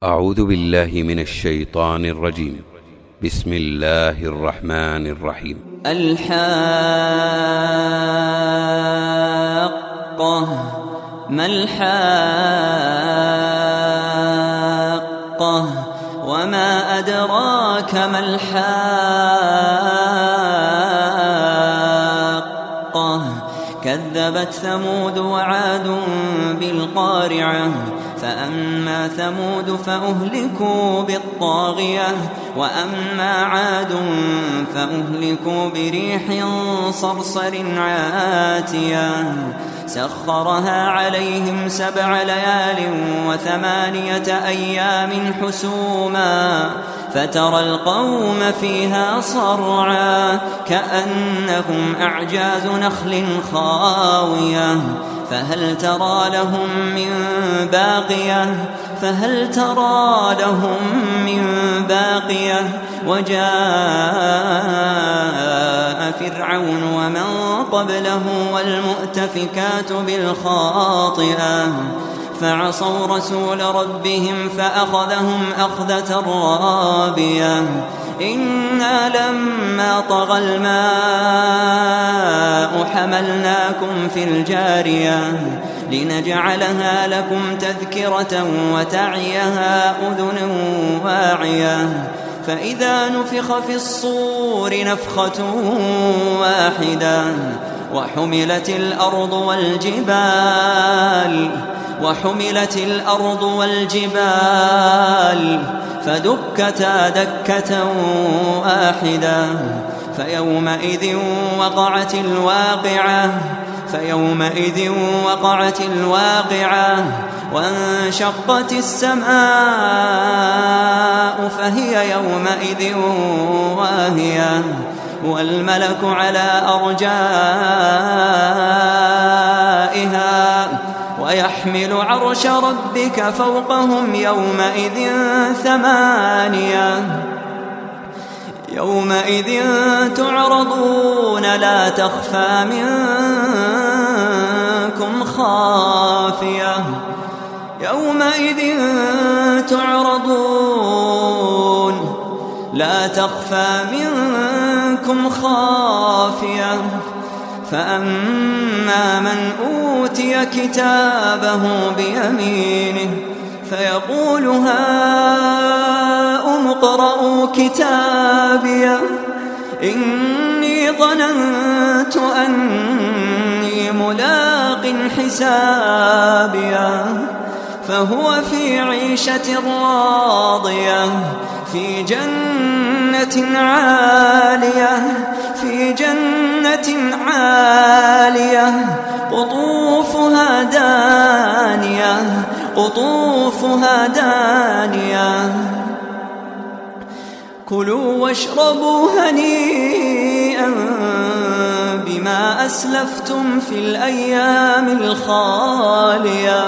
أعوذ بالله من الشيطان الرجيم. بسم الله الرحمن الرحيم. الحاقة. ما الحاقة وما أدراك ما الحاقة. كذبت ثمود وعاد بالقارعة. فأما ثمود فأهلكوا بالطاغية وأما عاد فأهلكوا بريح صرصر عاتية سخرها عليهم 7 ليال و8 أيام حسوما فترى القوم فيها صرعا كأنهم أعجاز نخل خاوية فهل ترى لهم من باقية وجاء فرعون ومن قبله والمؤتفكات بالخاطئة فعصوا رسول ربهم فأخذهم أخذة رابية إنا لما طغى الماء حملناكم في الجارية لنجعلها لكم تذكرة وتعيها أذن واعية فإذا نفخ في الصور نفخة واحدة وحملت الأرض والجبال فدكتا دكة واحدة فيومئذ وقعت الواقعة وانشقت السماء فهي يومئذ واهية والملك على أرجائها ويحمل عرش ربك فوقهم يومئذ 8 يومئذ تعرضون لا تخفى منكم خافية يومئذ تعرضون لا تخفى منكم خافية فأما من أوتي كتابه بيمينه فيقول هاؤم اقرءوا كتابيه إني ظننت أني ملاق حسابيه فهو في عيشة راضية في جنة عالية قطوفها دانية كلوا واشربوا هنيئا بما أسلفتم في الأيام الخالية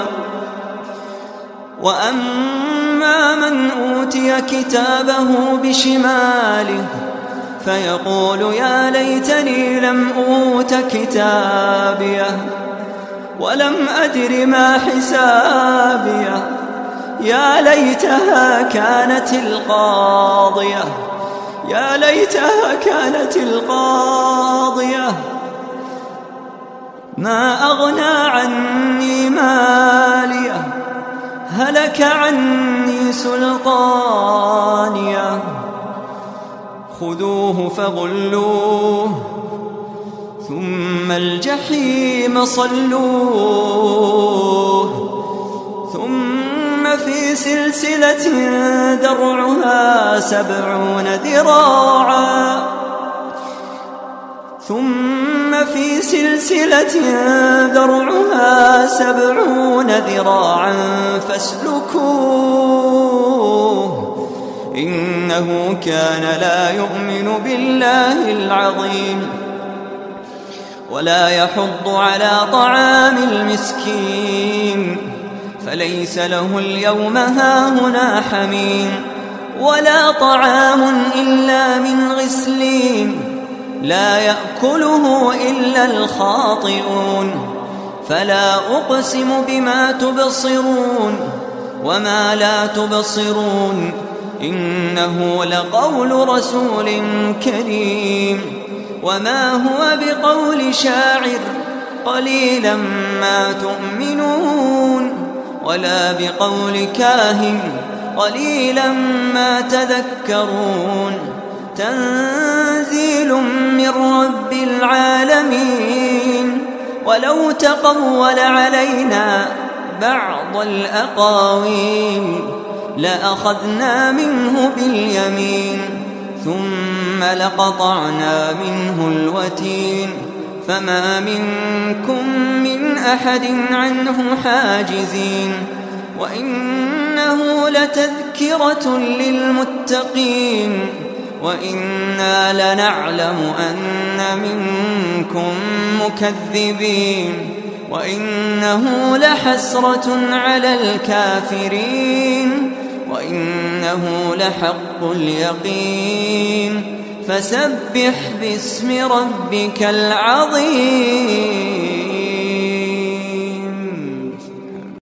وأما من أوتي كتابه بشماله فيقول يا ليتني لم أوت كتابيه ولم أدر ما حسابيه يا ليتها كانت القاضية ما أغنى عني ماليه هلك عني سلطانيه خذوه فغلوه ثم الجحيم صلوه ثم في سلسلة درعها 70 ذراعا فاسلكوه إنه كان لا يؤمن بالله العظيم ولا يحض على طعام المسكين فليس له اليوم هاهنا حميم ولا طعام إلا من غسلين لا يأكله إلا الخاطئون فلا أقسم بما تبصرون وما لا تبصرون إنه لقول رسول كريم وما هو بقول شاعر قليلا ما تؤمنون ولا بقول كاهن قليلا ما تذكرون تنزيل من رب العالمين ولو تقول علينا بعض الأقاويل لأخذنا منه باليمين ثم لقطعنا منه الوتين فما منكم من أحد عنه حاجزين وإنه لتذكرة للمتقين وإنا لنعلم أن منكم مكذبين وإنه لحسرة على الكافرين وإنه لحق اليقين فسبح باسم ربك العظيم.